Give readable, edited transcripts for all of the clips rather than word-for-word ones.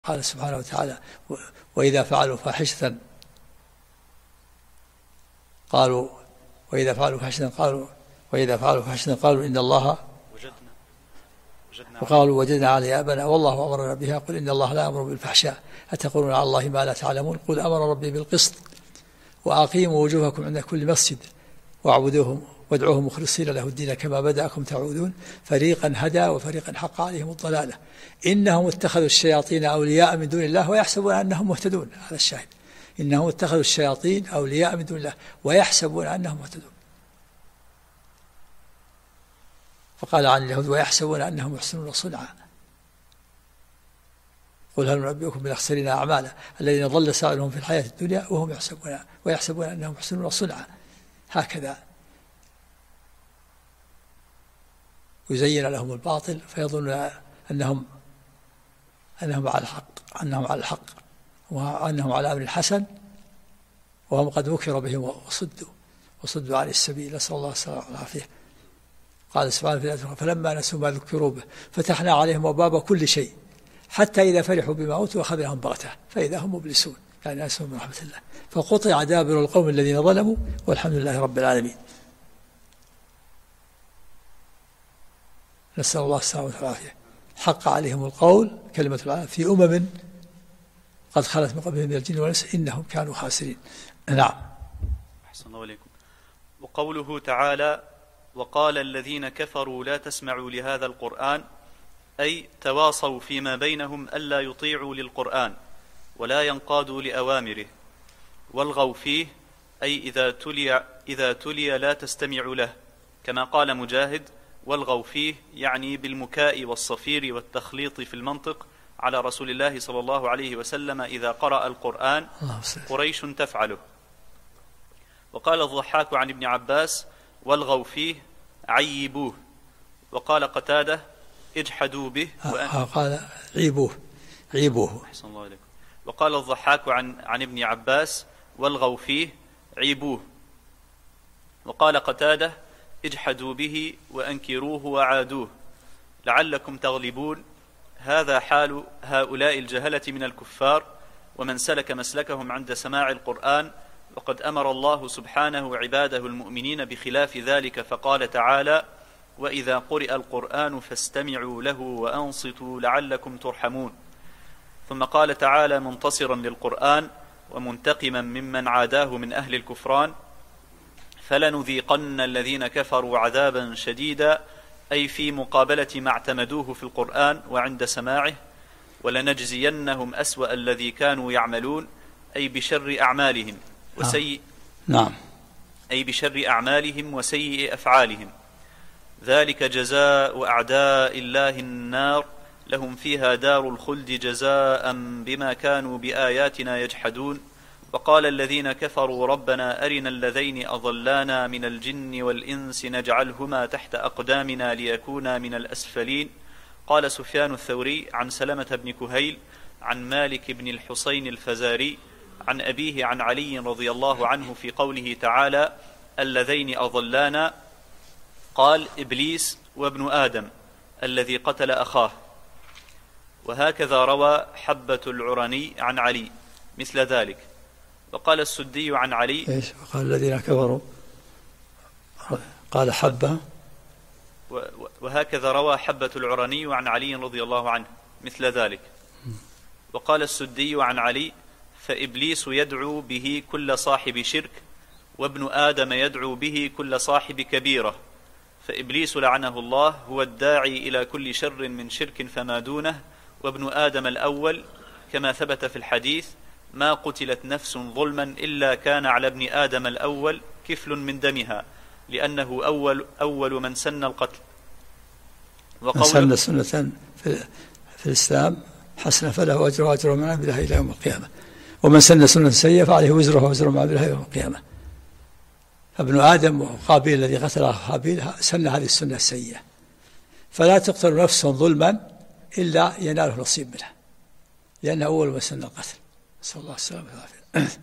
قال سبحانه وتعالى: وإذا فعلوا فاحشة قالوا إن الله وجدنا عليه آباءنا والله أمرنا بها. قل إن الله لا يأمر بالفحشاء أتقولون على الله ما لا تعلمون. قل أمر ربي بالقسط وأقيموا وجوهكم عند كل مسجد وادعوه مخلصين له الدين كما بدأكم تعودون. فريقا هدى وفريقا حق عليهم الضلالة إنهم اتخذوا الشياطين أولياء من دون الله ويحسبون أنهم مهتدون. هذا الشاهد: إنهم اتخذوا الشياطين أولياء من دون الله ويحسبون أنهم مهتدون. فقال عن اليهود: ويحسبون أنهم يحسنون صنعا. قل هل ننبئكم بالأخسرين أعمالا الذين ضل سعيهم في الحياة الدنيا وهم ويحسبون أنهم يحسنون صنعا. هكذا يزين لهم الباطل فيظنون أنهم على الحق وأنهم على أمر حسن وهم قد ذكر بهم وصدوا عن السبيل. نسأل الله السلامة والعافية. قال سبحانه في الآية: فلما نسوا ما ذكروا به فتحنا عليهم أبواب كل شيء حتى إذا فرحوا بما أوتوا أخذناهم بغتة فإذا هم مبلسون. يعني نسوا من رحمة الله فقطع دابر القوم الذين ظلموا والحمد لله رب العالمين. نسأل الله السلامة والعافية. حق عليهم القول كلمة العالم في أمم قد خلت من قبلهم من الجن والإنس إنهم كانوا خاسرين. نعم. أحسن الله إليكم. وقوله تعالى: وقال الذين كفروا لا تسمعوا لهذا القرآن، أي تواصوا فيما بينهم ألا يطيعوا للقرآن ولا ينقادوا لأوامره. والغوا فيه أي إذا تلي لا تستمعوا له، كما قال مجاهد: والغوا فيه يعني بالمكاء والصفير والتخليط في المنطق على رسول الله صلى الله عليه وسلم إذا قرأ القرآن قريش تفعله. وقال الضحاك عن ابن عباس: والغوا فيه عيبوه. وقال قتادة: اجحدوا به قال عيبوه. أحسن الله إليكم. وقال الضحاك عن ابن عباس: والغوا فيه عيبوه. وقال قتادة: اجحدوا به وأنكروه وعادوه لعلكم تغلبون. هذا حال هؤلاء الجهلة من الكفار ومن سلك مسلكهم عند سماع القرآن. وقد أمر الله سبحانه عباده المؤمنين بخلاف ذلك فقال تعالى: وإذا قرئ القرآن فاستمعوا له وأنصتوا لعلكم ترحمون. ثم قال تعالى منتصرا للقرآن ومنتقما ممن عاداه من أهل الكفران: فلنذيقن الذين كفروا عذابا شديدا، أي في مقابلة ما اعتمدوه في القرآن وعند سماعه. ولنجزينهم أسوأ الذي كانوا يعملون، أي بشر أعمالهم بشر أعمالهم وسيء أفعالهم. ذلك جزاء أعداء الله النار لهم فيها دار الخلد جزاء بما كانوا بآياتنا يجحدون. وقال الذين كفروا ربنا أرنا الذين أضلانا من الجن والإنس نجعلهما تحت أقدامنا ليكونا من الأسفلين. قال سفيان الثوري عن سلمة بن كهيل عن مالك بن الحسين الفزاري عن أبيه عن علي رضي الله عنه في قوله تعالى: اللذين أضلانا، قال: إبليس وابن آدم الذي قتل أخاه. وهكذا روى حبة العرني عن علي مثل ذلك. وقال السدي عن علي: وقال الذين كفروا، قال حبة. وهكذا روى حبة العرني عن علي رضي الله عنه مثل ذلك. وقال السدي عن علي: فإبليس يدعو به كل صاحب شرك، وابن آدم يدعو به كل صاحب كبيرة. فإبليس لعنه الله هو الداعي إلى كل شر من شرك فما دونه، وابن آدم الأول كما ثبت في الحديث: ما قتلت نفس ظلما إلا كان على ابن آدم الأول كفل من دمها، لأنه أول من سن القتل. من سن سنة في الإسلام حسنة فله أجر وأجر من عملها إلى يوم القيامة، ومن سن سنة سيئة فعليه وزره ووزر من عملها يوم القيامة. فابن آدم وقابيل الذي قتل قابيل سن هذه السنة السيئة، فلا تقتل نفس ظلما إلا يناله نصيب منها، لأنه أول من سن القتل. نسأل الله السلامة والعافية.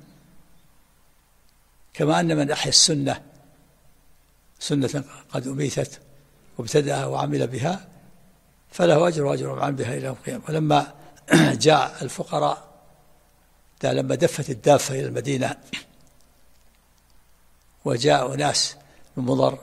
كما أن من أحيا السنة سنة قد أميتت وابتدأها وعمل بها فله أجر وأجر من عمل بها إلى يوم القيامة. ولما جاء الفقراء لما دفت الدافة إلى المدينة وجاء ناس من مضر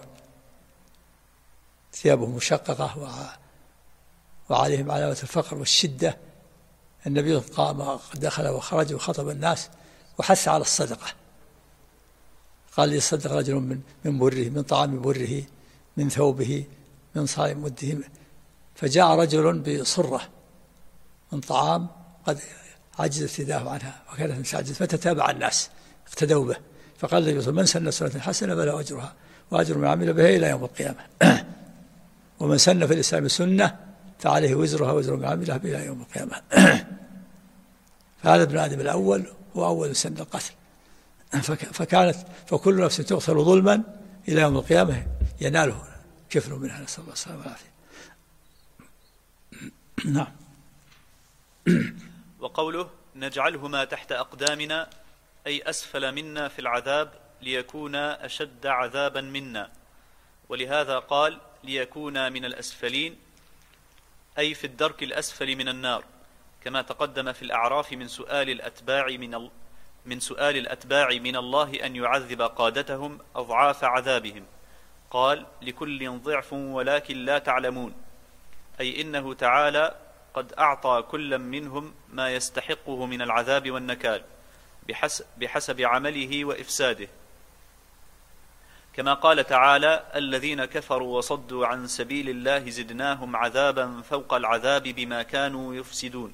ثيابهم مشققة وعليهم علامة الفقر والشدة، النبي قام دخل وخرج وخطب الناس وحث على الصدقة. قال يصدق رجل من بره، من طعام بره، من ثوبه، من صاع مده. فجاء رجل بصرة من طعام قد عجزت يداه عنها وكانت مستعجزة، فتتابع الناس اقتدوا به. فقال النبي من سن سنة حسنة فله أجرها وأجر من عمل بها إلى يوم القيامة. ومن سن في الإسلام سنة فعليه وزرها وزر من عملها إلى يوم القيامة. فهذا ابن آدم الأول هو أول سن القتل. فكل نفس تقتل ظلما إلى يوم القيامة يناله كفل منها، نسأل الله السلامة والعافية. نعم. وقوله نجعلهما تحت أقدامنا أي أسفل منا في العذاب ليكونا أشد عذابا منا، ولهذا قال ليكونا من الأسفلين أي في الدرك الأسفل من النار، كما تقدم في الأعراف من سؤال الأتباع من الله أن يعذب قادتهم أضعاف عذابهم. قال لكل ضعف ولكن لا تعلمون، أي إنه تعالى قد أعطى كل منهم ما يستحقه من العذاب والنكال بحسب عمله وإفساده، كما قال تعالى الذين كفروا وصدوا عن سبيل الله زدناهم عذابا فوق العذاب بما كانوا يفسدون.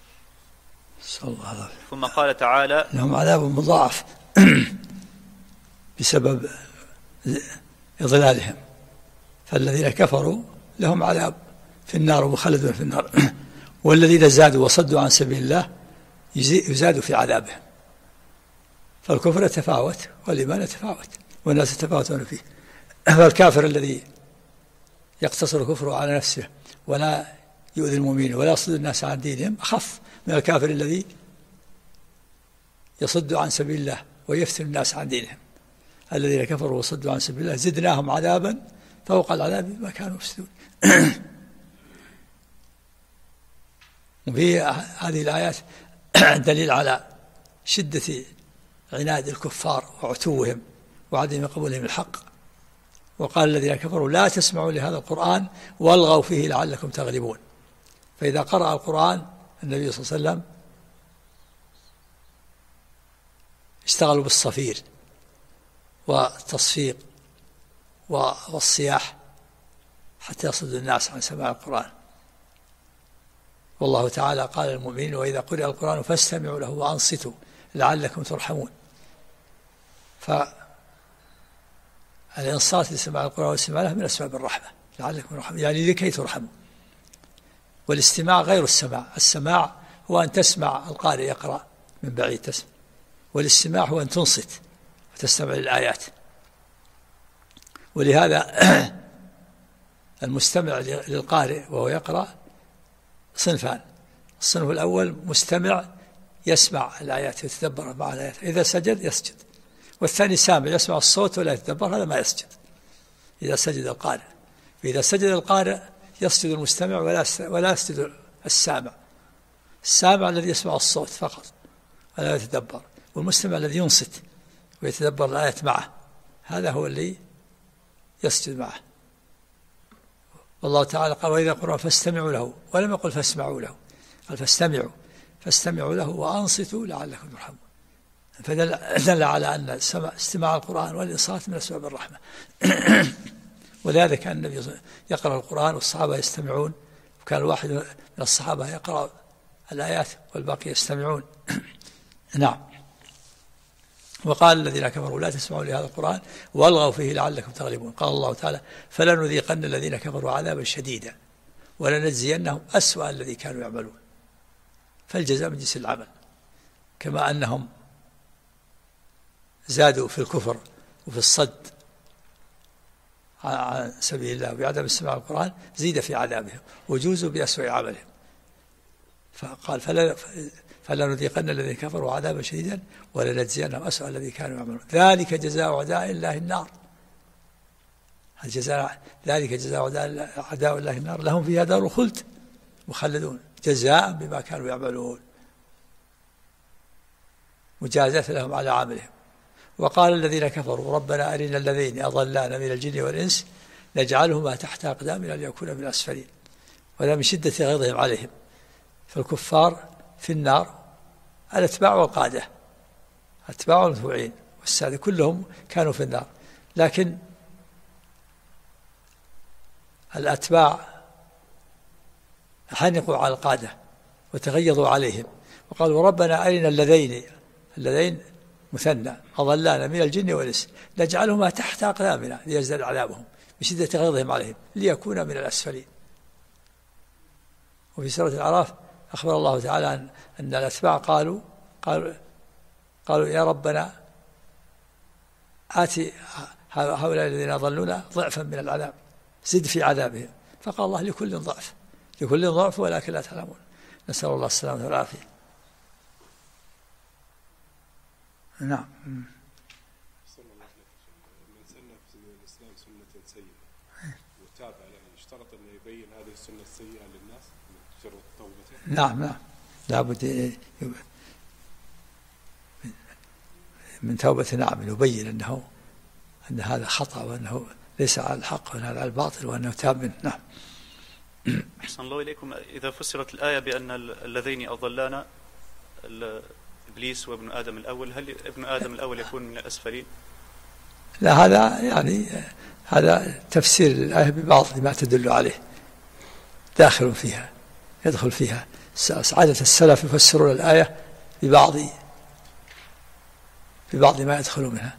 ثم قال تعالى لهم عذاب مضاعف بسبب إضلالهم، فالذين كفروا لهم عذاب في النار ومخلدون في النار، والذين زادوا وصدوا عن سبيل الله يزادوا في عذابهم. فالكفر يتفاوت والإيمان يتفاوت والناس يتفاوتون فيه. فالكافر الذي يقتصر كفره على نفسه ولا يؤذي المؤمنين ولا يصد الناس عن دينهم أخف من الكافر الذي يصد عن سبيل الله ويفتن الناس عن دينهم. الذين كفروا وصدوا عن سبيل الله زدناهم عذابا فوق العذاب ما كانوا يفسدون. وفي هذه الآيات دليل على شدة عناد الكفار وعتوهم وعدم قبولهم الحق. وقال الذين كفروا لا تسمعوا لهذا القرآن والغوا فيه لعلكم تغلبون. فإذا قرأ القرآن النبي صلى الله عليه وسلم اشتغلوا بالصفير والتصفيق والصياح حتى يصد الناس عن سماع القرآن. والله تعالى قال للمؤمنين وإذا قرأ القرآن فاستمعوا له وأنصتوا لعلكم ترحمون. فالإنصات لسماع القرآن والاستماع له من أسباب الرحمة لعلكم ترحمون، يعني لكي ترحموا. والاستماع غير السماع، السماع هو أن تسمع القارئ يقرأ من بعيد تسمع، والاستماع هو أن تنصت وتستمع للآيات. ولهذا المستمع للقارئ وهو يقرأ صنفان: الصنف الأول مستمع يسمع الآيات ويتدبر مع الآيات، إذا سجد يسجد. والثاني سامع يسمع الصوت ولا يتدبر، هذا ما يسجد إذا سجد القارئ. فإذا سجد القارئ يسجد المستمع ولا يسجد السامع. السامع الذي يسمع الصوت فقط ولا يتدبر، والمستمع الذي ينصت ويتدبر الآيات معه، هذا هو اللي يسجد معه. والله تعالى قال وإذا قرأ فاستمعوا له، ولم يقل فاسمعوا له، قال فاستمعوا له وأنصتوا لعلكم ترحمون. فدل على أن استماع القرآن والإنصات من أسباب الرحمة. ولهذا كان النبي يقرأ القرآن والصحابة يستمعون، وكان الواحد من الصحابة يقرأ الآيات والباقي يستمعون. نعم. وقال الذين كفروا لا تسمعوا لهذا القرآن والغوا فيه لعلكم تغلبون. قال الله تعالى فلنذيقن الذين كفروا عذابا شديدا ولنجزينهم أسوأ الذي كانوا يعملون. فالجزاء من جنس العمل، كما أنهم زادوا في الكفر وفي الصد عن سبيل الله وبعدم استماع القرآن زيد في عذابهم وجوزوا بأسوأ عملهم. فقال فلنذيقن الذين كفروا عذابا شديدا ولنجزينهم أسوأ الذي كانوا يعملون. ذلك جزاء أعداء الله النار. ذلك جزاء أعداء الله النار لهم فيها دار الخلد مخلدون جزاء بما كانوا يعملون، مجازاة لهم على عملهم. وقال الذين كفروا ربنا أرنا الذين أضلانا من الجن والإنس نجعلهما تحت أقدامنا ليكونا من الأسفلين. وهذا من شدة غيظهم عليهم. فالكفار في النار الأتباع والقادة، أتباع والمتبوعين والسادة كلهم كانوا في النار، لكن الأتباع حنقوا على القادة وتغيظوا عليهم، وقالوا ربنا أرنا اللذين مثنى أضلانا من الجن والإنس نجعلهما تحت أقدامنا ليزداد عذابهم بشدة غيظهم عليهم ليكون من الأسفلين. وفي سورة الأعراف أخبر الله تعالى أن الأتباع قالوا يا ربنا آتي هؤلاء الذين أضلونا ضعفا من العذاب زد في عذابهم، فقال الله لكل ضعف ولكن لا تعلمون. نسأل الله السلامة والعافية. نعم. من سن في الإسلام سنة سيئة وتاب عليه اشترط أن يبين هذه السنة السيئة للناس من شروط توبته. نعم لابد من توبة. نعم يبين أن هذا خطأ وأنه ليس على الحق وأن هذا على الباطل وأنه تاب منه. نعم. أحسن الله إليكم. إذا فسرت الآية بأن الذين أضلانا إبليس وابن آدم الأول، هل ابن آدم الأول يكون من الأسفلين؟ لا، هذا يعني هذا تفسير الآية ببعض ما تدل عليه، داخل فيها يدخل فيها. عادة السلف يفسرون الآية ببعض ما يدخل منها،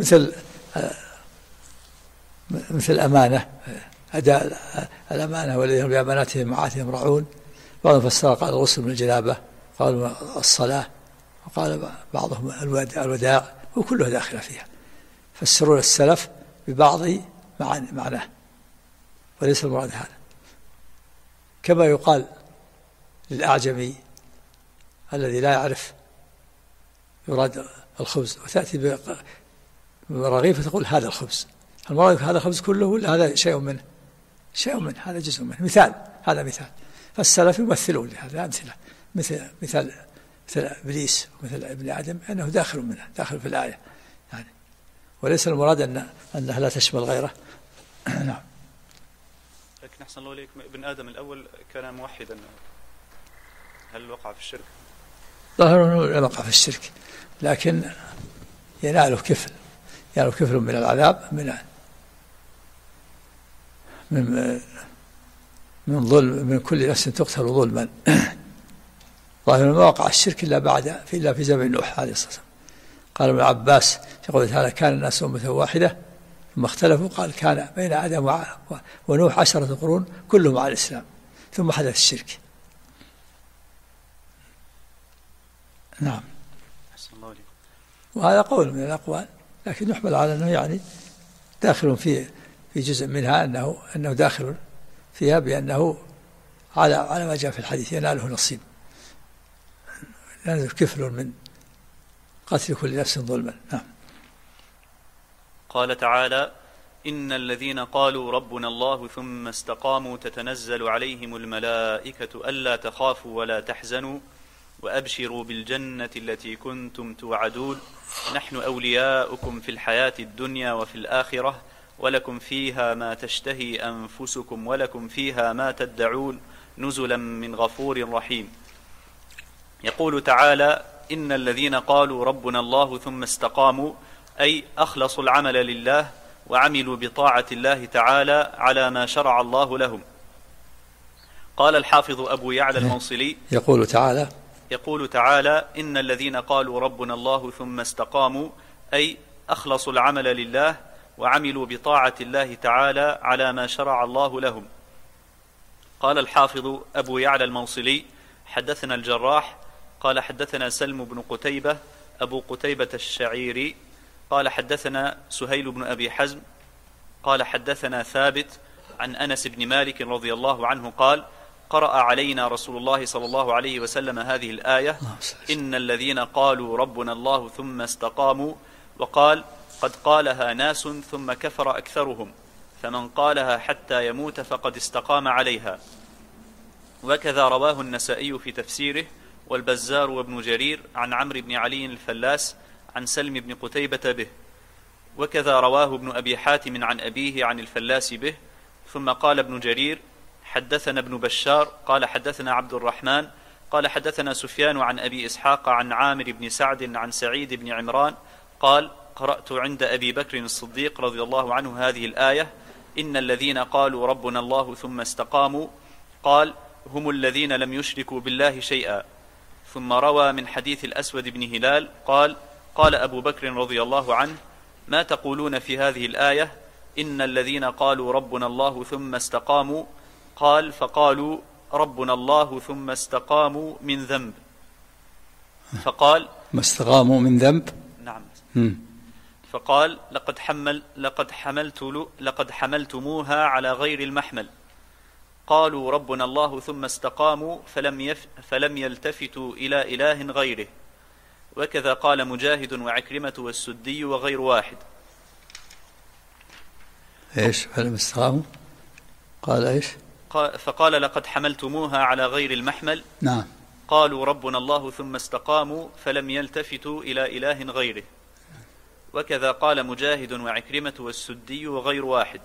مثل أمانة، أداء الأمانة والذين بأماناتهم وعهدهم راعون. بعضهم فسر قال الغسل من الجنابة، قالوا الصلاة، وقال بعضهم الوداع، وكلها داخلة فيها. فسرون السلف ببعض معناه وليس المراد هذا. كما يقال للأعجمي الذي لا يعرف يراد الخبز وتأتي برغيف فتقول هذا الخبز، المراد هذا الخبز كله ولا هذا شيء منه؟ هذا جزء منه. هذا مثال. فالسلف يمثلون لهذا أمثلة مثل إبليس ومثل ابن آدم أنه داخل في الآية يعني، وليس المراد أنها لا تشمل غيره. نعم. لكن أحسن الله إليكم، ابن آدم الأول كان موحدا، هل وقع في الشرك؟ ظاهر أنه لم يقع في الشرك، لكن يناله كفل من العذاب من ظلم، من كل نفس تقتل ظلما. ظاهر ما وقع الشرك إلا في زمن نوح عليه الصلاة والسلام. قال ابن عباس في قوله تعالى كان الناس أمة واحدة ثم اختلفوا، قال كان بين آدم ونوح 10 قرون كلهم على الإسلام ثم حدث الشرك. نعم. وهذا قول من الأقوال، لكن يحمل على أنه يعني داخل في جزء منها، أنه داخل فيها بأنه على ما جاء في الحديث يناله نصيب، يناله كفل من قتل كل نفس ظلما. نعم. قال تعالى إن الذين قالوا ربنا الله ثم استقاموا تتنزل عليهم الملائكة ألا تخافوا ولا تحزنوا وأبشروا بالجنة التي كنتم توعدون نحن أولياؤكم في الحياة الدنيا وفي الآخرة ولكم فيها ما تشتهي أنفسكم ولكم فيها ما تدعون نزلا من غفور رحيم. يقول تعالى إن الذين قالوا ربنا الله ثم استقاموا، أي أخلصوا العمل لله وعملوا بطاعة الله تعالى على ما شرع الله لهم. قال الحافظ أبو يعلى الموصلي يقول تعالى إن الذين قالوا ربنا الله ثم استقاموا، أي أخلصوا العمل لله وعملوا بطاعة الله تعالى على ما شرع الله لهم. قال الحافظ أبو يعلى الموصلي حدثنا الجراح قال حدثنا سلم بن قتيبة أبو قتيبة الشعيري قال حدثنا سهيل بن أبي حزم قال حدثنا ثابت عن أنس بن مالك رضي الله عنه قال قرأ علينا رسول الله صلى الله عليه وسلم هذه الآية إن الذين قالوا ربنا الله ثم استقاموا، وقال قد قالها ناس ثم كفر أكثرهم، فمن قالها حتى يموت فقد استقام عليها. وكذا رواه النسائي في تفسيره والبزار وابن جرير عن عمرو بن علي الفلاس عن سلم بن قتيبة به. وكذا رواه ابن أبي حاتم عن أبيه عن الفلاس به. ثم قال ابن جرير: حدثنا ابن بشار قال حدثنا عبد الرحمن قال حدثنا سفيان عن أبي إسحاق عن عامر بن سعد عن سعيد بن عمران قال: قرأت عند أبي بكر الصديق رضي الله عنه هذه الآية: إن الذين قالوا ربنا الله ثم استقاموا، قال: هم الذين لم يشركوا بالله شيئا. ثم روى من حديث الأسود بن هلال قال: قال أبو بكر رضي الله عنه: ما تقولون في هذه الآية إن الذين قالوا ربنا الله ثم استقاموا؟ قال: فقالوا ربنا الله ثم استقاموا من ذنب. فقال: ما استقاموا من ذنب. نعم. فقال: لقد حملتموها على غير المحمل. قالوا ربنا الله ثم استقاموا فلم يلتفتوا إلى إله غيره. وكذا قال مجاهد وعكرمة والسدي وغير واحد. إيش فلم استقاموا؟ قال إيش؟ فقال: لقد حملتموها على غير المحمل. نعم. قالوا ربنا الله ثم استقاموا فلم يلتفتوا إلى إله غيره. وكذا قال مجاهد وعكرمة والسدي وغير واحد.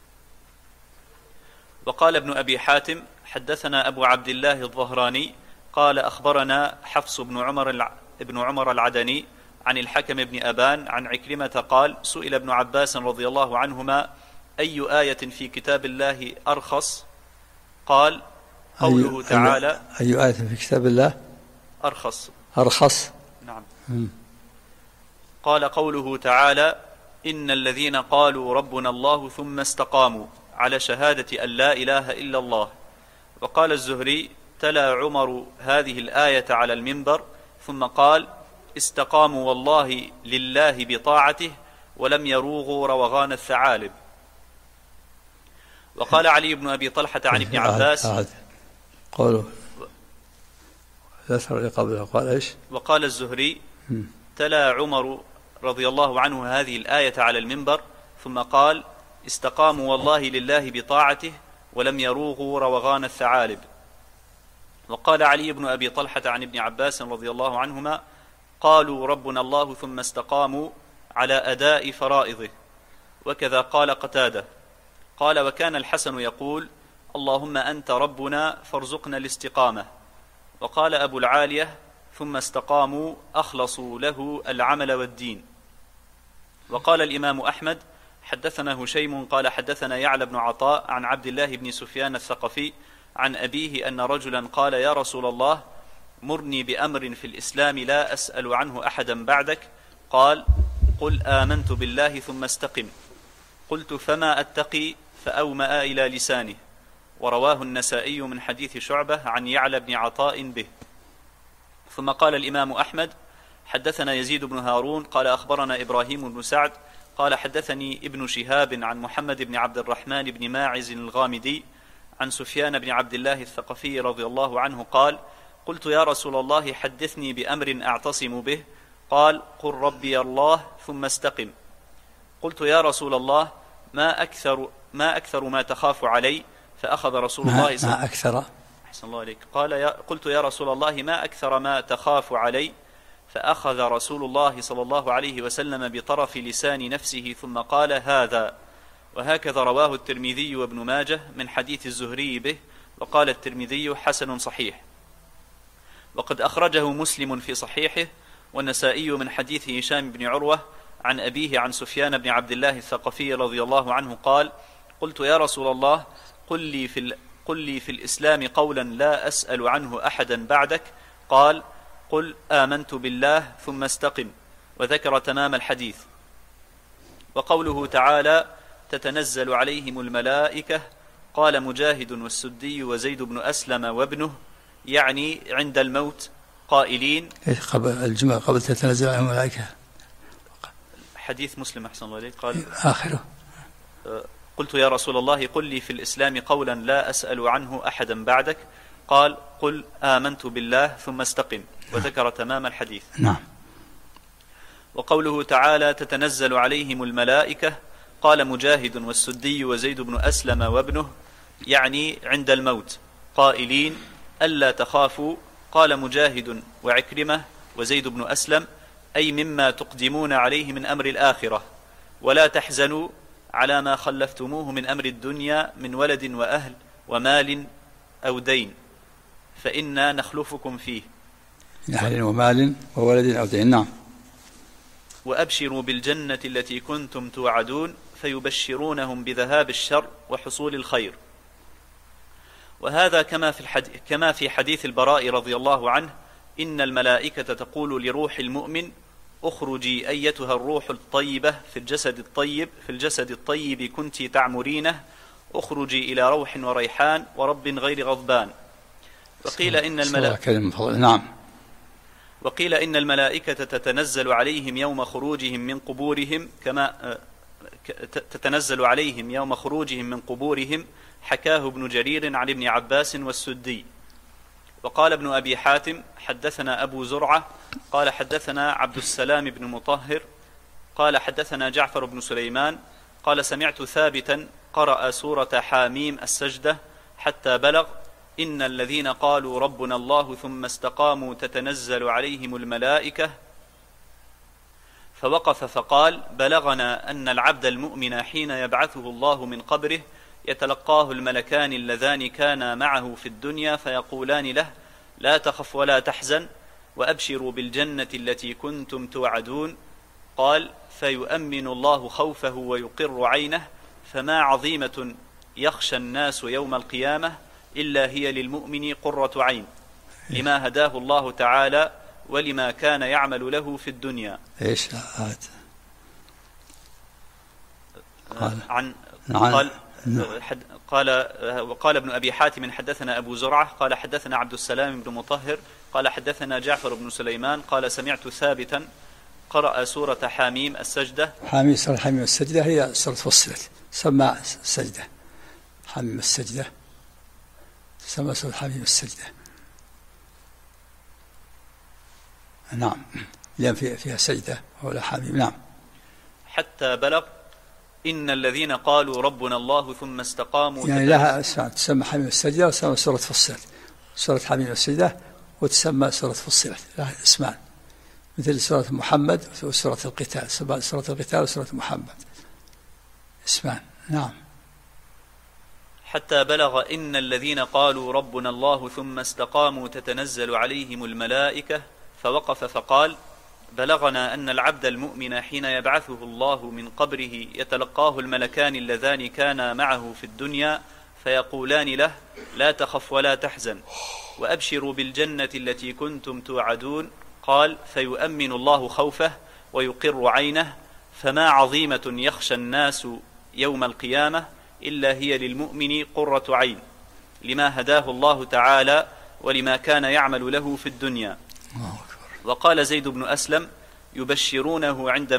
وقال ابن أبي حاتم: حدثنا أبو عبد الله الظهراني قال: أخبرنا حفص بن عمر العدني عن الحكم بن أبان عن عكرمة قال: سئل ابن عباس رضي الله عنهما: أي آية في كتاب الله أرخص؟ قال: قوله تعالى. أي آية في كتاب الله أرخص. نعم. قال: قوله تعالى: إن الذين قالوا ربنا الله ثم استقاموا على شهادة أن لا إله إلا الله. وقال الزهري: تلا عمر هذه الآية على المنبر ثم قال: استقاموا والله لله بطاعته ولم يروغوا روغان الثعالب. وقال علي بن أبي طلحة عن ابن عباس: قوله لا ترى قبله. قال إيش؟ وقال الزهري: تلا عمر رضي الله عنه هذه الآية على المنبر ثم قال: استقاموا والله لله بطاعته ولم يروغوا روغان الثعالب. وقال علي بن أبي طلحة عن ابن عباس رضي الله عنهما: قالوا ربنا الله ثم استقاموا على أداء فرائضه. وكذا قال قتادة. قال: وكان الحسن يقول: اللهم أنت ربنا فارزقنا الاستقامة. وقال أبو العالية: ثم استقاموا أخلصوا له العمل والدين. وقال الإمام أحمد: حدثنا هشيم قال حدثنا يعلى بن عطاء عن عبد الله بن سفيان الثقفي عن أبيه أن رجلا قال: يا رسول الله، مرني بأمر في الإسلام لا أسأل عنه أحدا بعدك. قال: قل آمنت بالله ثم استقم. قلت: فما أتقي؟ فأومأ إلى لسانه. ورواه النسائي من حديث شعبة عن يعلى بن عطاء به. ثم قال الإمام أحمد: حدثنا يزيد بن هارون قال أخبرنا إبراهيم بن سعد قال حدثني ابن شهاب عن محمد بن عبد الرحمن بن ماعز الغامدي عن سفيان بن عبد الله الثقفي رضي الله عنه قال: قلت: يا رسول الله، حدثني بأمر أعتصم به. قال: قل ربي الله ثم استقم. قلت: يا رسول الله، ما أكثر ما تخاف علي؟ فأخذ رسول الله صلى الله عليه وسلم أحسن الله عليك. قلت: يا رسول الله، ما أكثر ما تخاف علي؟ فأخذ رسول الله صلى الله عليه وسلم بطرف لسان نفسه ثم قال: هذا. وهكذا رواه الترمذي وابن ماجه من حديث الزهري به. وقال الترمذي: حسن صحيح. وقد أخرجه مسلم في صحيحه والنسائي من حديث هشام بن عروة عن أبيه عن سفيان بن عبد الله الثقفي رضي الله عنه قال: قلت: يا رسول الله، قل لي في الإسلام قولا لا أسأل عنه أحدا بعدك. قال: قل آمنت بالله ثم استقم. وذكر تمام الحديث. وقوله تعالى: تتنزل عليهم الملائكة. قال مجاهد والسدي وزيد بن أسلم وابنه، يعني عند الموت، قائلين. الجملة قبل تتنزل عليهم الملائكة حديث مسلم أحسن الله عليك. قال آخره: قلت: يا رسول الله، قل لي في الإسلام قولا لا أسأل عنه أحدا بعدك. قال: قل آمنت بالله ثم استقم. وذكر تمام الحديث. نعم. وقوله تعالى: تتنزل عليهم الملائكة. قال مجاهد والسدي وزيد بن أسلم وابنه، يعني عند الموت، قائلين. ألا تخافوا. قال مجاهد وعكرمة وزيد بن أسلم: أي مما تقدمون عليه من أمر الآخرة، ولا تحزنوا على ما خلفتموه من أمر الدنيا من ولد وأهل ومال أو دين، فإنا نخلفكم فيه. من أهل ومال وولد أو دين. نعم. وأبشروا بالجنة التي كنتم توعدون، فيبشرونهم بذهاب الشر وحصول الخير. وهذا كما في حديث البراء رضي الله عنه: إن الملائكة تقول لروح المؤمن: اخرجي أيتها الروح الطيبة في الجسد الطيب كنت تعمرينه، اخرجي إلى روح وريحان ورب غير غضبان. وقيل إن الملائكة تتنزل عليهم يوم خروجهم من قبورهم حكاه ابن جرير عن ابن عباس والسدي. وقال ابن أبي حاتم: حدثنا أبو زرعة قال حدثنا عبد السلام بن مطهر قال حدثنا جعفر بن سليمان قال سمعت ثابتا قرأ سورة حاميم السجدة حتى بلغ: إن الذين قالوا ربنا الله ثم استقاموا تتنزل عليهم الملائكة، فوقف فقال: بلغنا أن العبد المؤمن حين يبعثه الله من قبره يتلقاه الملكان اللذان كانا معه في الدنيا فيقولان له: لا تخف ولا تحزن، وأبشروا بالجنة التي كنتم توعدون. قال: فيؤمن الله خوفه ويقر عينه، فما عظيمة يخشى الناس يوم القيامة إلا هي للمؤمن قرة عين، لما هداه الله تعالى ولما كان يعمل له في الدنيا. إيش وقال ابن أبي حاتم: حدثنا أبو زرعة قال حدثنا عبد السلام بن مطهر قال حدثنا جعفر بن سليمان قال سمعت ثابتا قرأ سورة حاميم السجدة. سورة حاميم السجدة هي سورة فصلت، سمى السجدة حاميم السجدة، سمى سورة حاميم السجدة. نعم، لأن فيها سجدة ولا حاميم. نعم. حتى بلغ: إن الذين قالوا ربنا الله ثم استقاموا، يعني لها اسماء تسمى حاميم السجدة وتسمى سورة فصلت. سورة حاميم السجدة وتسمى سورة فصلت، لها اسمان مثل سورة محمد وسورة القتال، سورة القتال وسورة محمد اسمان. نعم. حتى بلغ: إن الذين قالوا ربنا الله ثم استقاموا تتنزل عليهم الملائكة، فوقف فقال: بلغنا أن العبد المؤمن حين يبعثه الله من قبره يتلقاه الملكان اللذان كانا معه في الدنيا فيقولان له: لا تخف ولا تحزن، وأبشروا بالجنة التي كنتم توعدون. قال: فيؤمن الله خوفه ويقر عينه، فما عظيمة يخشى الناس يوم القيامة إلا هي للمؤمن قرة عين، لما هداه الله تعالى ولما كان يعمل له في الدنيا. وقال زيد بن أسلم: يبشرونه عند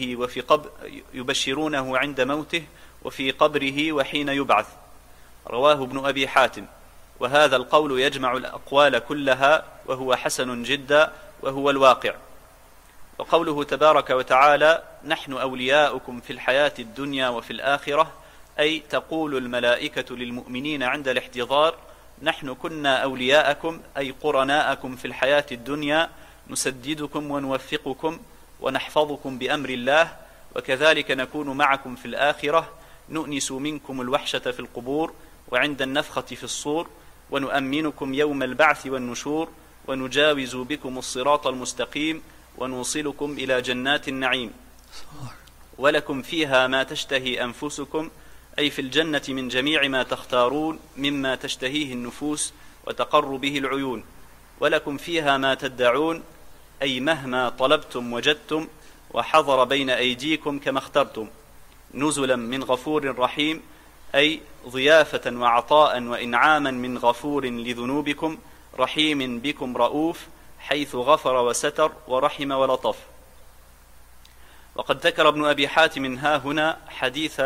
موته وفي قبره وحين يبعث. رواه ابن أبي حاتم. وهذا القول يجمع الأقوال كلها وهو حسن جدا وهو الواقع. وقوله تبارك وتعالى: نحن أولياؤكم في الحياة الدنيا وفي الآخرة، أي تقول الملائكة للمؤمنين عند الاحتضار: نحن كنا أولياءكم أي قرناءكم في الحياة الدنيا، نسددكم ونوفقكم ونحفظكم بأمر الله، وكذلك نكون معكم في الآخرة، نؤنس منكم الوحشة في القبور وعند النفخة في الصور، ونؤمنكم يوم البعث والنشور، ونجاوز بكم الصراط المستقيم، ونوصلكم إلى جنات النعيم. ولكم فيها ما تشتهي أنفسكم، أي في الجنة من جميع ما تختارون مما تشتهيه النفوس وتقر به العيون. ولكم فيها ما تدعون، أي مهما طلبتم وجدتم، وحضر بين أيديكم كما اخترتم. نزلا من غفور رحيم، أي ضيافة وعطاء وإنعاما من غفور لذنوبكم، رحيم بكم رؤوف، حيث غفر وستر ورحم ولطف. وقد ذكر ابن أبي حاتم ها هنا حديث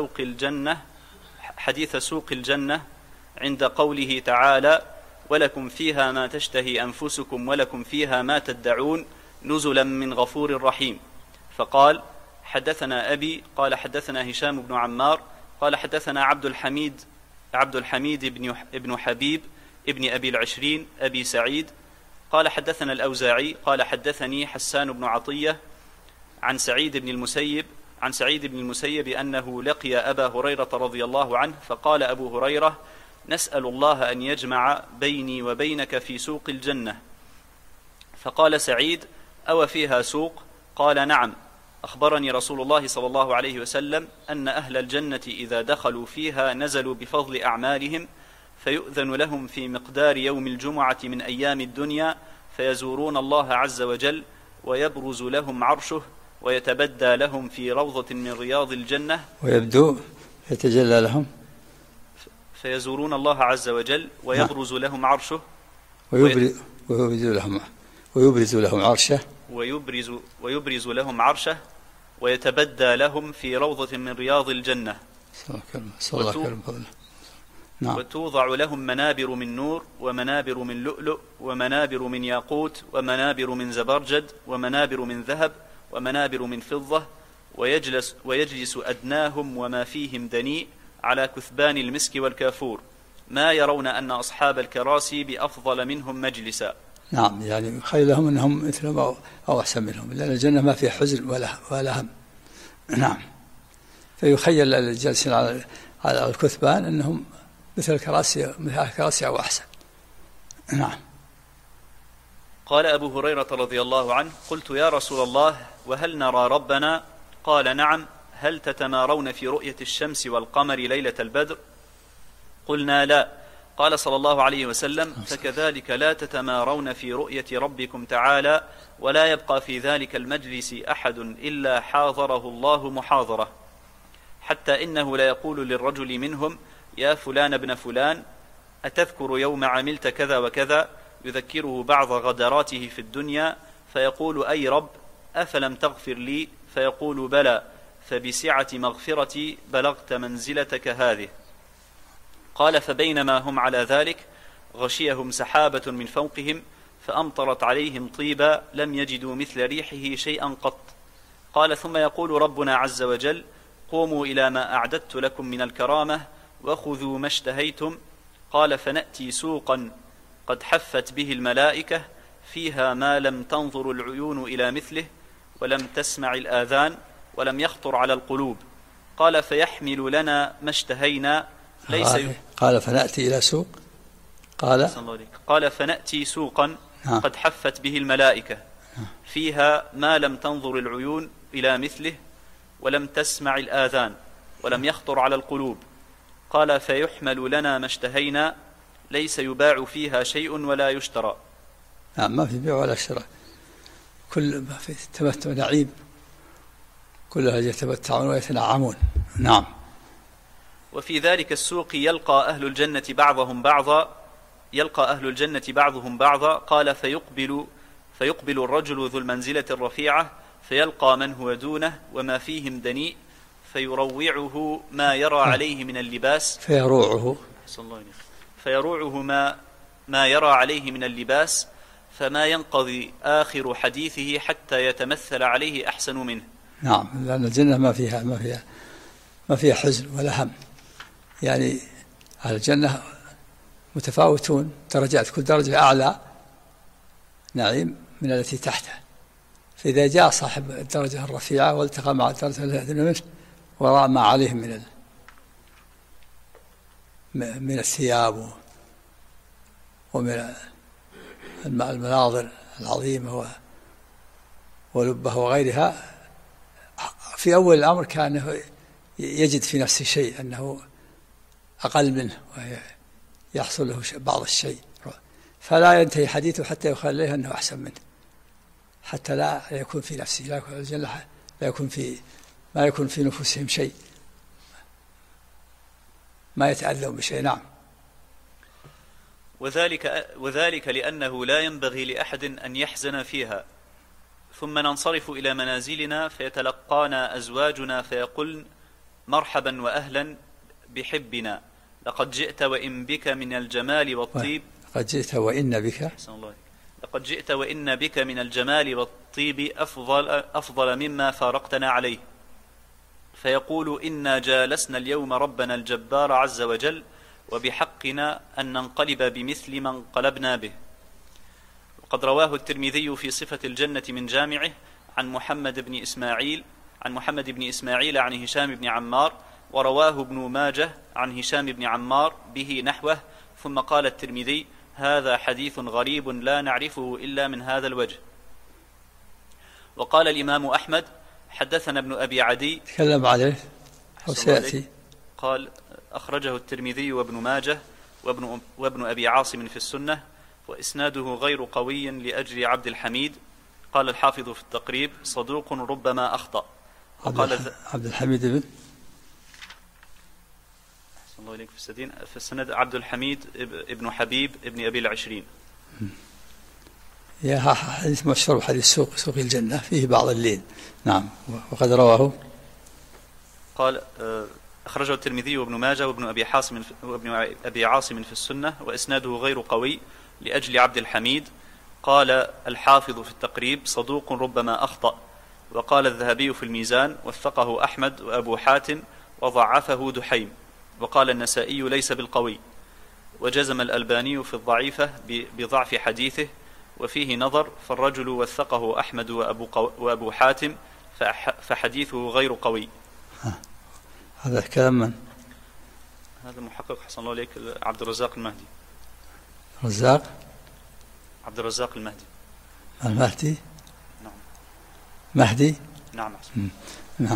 سوق الجنة عند قوله تعالى: ولكم فيها ما تشتهي أنفسكم ولكم فيها ما تدعون، نزلا من غفور رحيم. فقال: حدثنا أبي قال حدثنا هشام بن عمار قال حدثنا عبد الحميد بن حبيب ابن أبي العشرين أبي سعيد قال حدثنا الأوزاعي قال حدثني حسان بن عطية عن سعيد بن المسيب أنه لقي أبا هريرة رضي الله عنه فقال أبو هريرة: نسأل الله أن يجمع بيني وبينك في سوق الجنة. فقال سعيد: أو فيها سوق؟ قال: نعم، أخبرني رسول الله صلى الله عليه وسلم أن أهل الجنة إذا دخلوا فيها نزلوا بفضل أعمالهم، فيؤذن لهم في مقدار يوم الجمعة من أيام الدنيا، فيزورون الله عز وجل ويبرز لهم عرشه ويتبدى لهم في روضة من رياض الجنة يتجلى لهم، فيزورون الله عز وجل ويبرز لهم عرشه ويبرز لهم عرشه ويتبدى لهم في روضة من رياض الجنة. نعم. وتوضع لهم منابر من نور ومنابر من لؤلؤ ومنابر من ياقوت ومنابر من زبرجد ومنابر من ذهب ومنابر من فضة، ويجلس أدناهم وما فيهم دنيء على كثبان المسك والكافور، ما يرون أن أصحاب الكراسي بأفضل منهم مجلسا. نعم، يعني خير لهم أنهم مثلهم أو أحسن منهم، لأن الجنة ما فيها حزن ولا هم. نعم، فيخيل الجالسين على الكثبان أنهم مثل الكراسي أو أحسن. نعم. قال أبو هريرة رضي الله عنه: قلت يا رسول الله وهل نرى ربنا؟ قال: نعم. هل تتمارون في رؤية الشمس والقمر ليلة البدر؟ قلنا: لا. قال صلى الله عليه وسلم: فكذلك لا تتمارون في رؤية ربكم تعالى، ولا يبقى في ذلك المجلس أحد إلا حاضره الله محاضرة، حتى إنه لا يقول للرجل منهم: يا فلان ابن فلان، أتذكر يوم عملت كذا وكذا؟ يذكره بعض غدراته في الدنيا، فيقول: أي رب، أفلم تغفر لي؟ فيقول: بلى، فبسعة مغفرتي بلغت منزلتك هذه. قال: فبينما هم على ذلك غشيهم سحابة من فوقهم فأمطرت عليهم طيبا لم يجدوا مثل ريحه شيئا قط. قال: ثم يقول ربنا عز وجل: قوموا إلى ما أعددت لكم من الكرامة وخذوا ما اشتهيتم. قال: فنأتي سوقا قد حفت به الملائكة، فيها ما لم تنظر العيون إلى مثله ولم تسمع الآذان ولم يخطر على القلوب. قال: فيحمل لنا ما اشتهينا ليس قال: فنأتي إلى سوق. قال: فنأتي سوقا قد حفت به الملائكة، فيها ما لم تنظر العيون إلى مثله ولم تسمع الآذان ولم يخطر على القلوب. قال: فيحمل لنا ما اشتهينا ليس يباع فيها شيء ولا يشترى. ما في بيع ولا شراء، كل ما في تمتع نعيم، كلها يتمتعون ويتنعمون. نعم. وفي ذلك السوق يلقى أهل الجنة بعضهم بعضا. قال: فيقبل الرجل ذو المنزلة الرفيعة فيلقى من هو دونه وما فيهم دنيء، فيروعه ما يرى عليه من اللباس ما يرى عليه من اللباس، فما ينقضي آخر حديثه حتى يتمثل عليه أحسن منه. نعم، لأن الجنة ما فيها حزن ولا هم، يعني أهل الجنة متفاوتون درجات، كل درجة أعلى نعيم من التي تحته. فإذا جاء صاحب الدرجة الرفيعة والتقى مع الدرجة التي منه ورأى ما عليه من الثياب ومن المناظر العظيمة ولبه وغيرها، في أول الأمر كان يجد في نفسه شيء أنه أقل منه ويحصل له بعض الشيء، فلا ينتهي حديثه حتى يقال له أنه أحسن منه، حتى لا يكون في نفسه، ما يكون في نفوسهم شيء، ما يتأذون بشيء. نعم. وذلك لأنه لا ينبغي لأحد أن يحزن فيها. ثم ننصرف إلى منازلنا فيتلقانا أزواجنا فيقولن: مرحبا وأهلا بحبنا، لقد جئت وإن بك من الجمال والطيب لقد جئت وإن بك من الجمال والطيب أفضل مما فارقتنا عليه. فيقول: إنا جالسنا اليوم ربنا الجبار عز وجل وبحقنا أن ننقلب بمثل ما انقلبنا به. وقد رواه الترمذي في صفة الجنة من جامعه عن محمد بن إسماعيل عن هشام بن عمار، ورواه ابن ماجه عن هشام بن عمار به نحوه، ثم قال الترمذي: هذا حديث غريب لا نعرفه إلا من هذا الوجه. وقال الإمام أحمد: حدثنا ابن أبي عدي. تكلم عليه وسيأتي. قال: أخرجه الترمذي وابن ماجه وابن أبي عاصم في السنة، وإسناده غير قوي لأجل عبد الحميد. قال الحافظ في التقريب: صدوق ربما أخطأ. عبد الحميد بن الله إليك في السند عبد الحميد ابن حبيب ابن أبي العشرين. يا حديث مشهور، حديث سوق الجنة، فيه بعض اللين. نعم. وقد رواه. قال: أخرجه الترمذي وابن ماجه وابن أبي عاصم في السنة، وإسناده غير قوي لأجل عبد الحميد. قال الحافظ في التقريب: صدوق ربما أخطأ. وقال الذهبي في الميزان: وثقه أحمد وأبو حاتم وضعفه دحيم. وقال النسائي: ليس بالقوي. وجزم الألباني في الضعيفة بضعف حديثه، وفيه نظر، فالرجل وثقه أحمد وأبو حاتم فحديثه غير قوي. هذا كلام من؟ هذا محقق حسن الله عليك عبد الرزاق المهدي. عبد الرزاق المهدي. نعم. مهدي. نعم. نعم.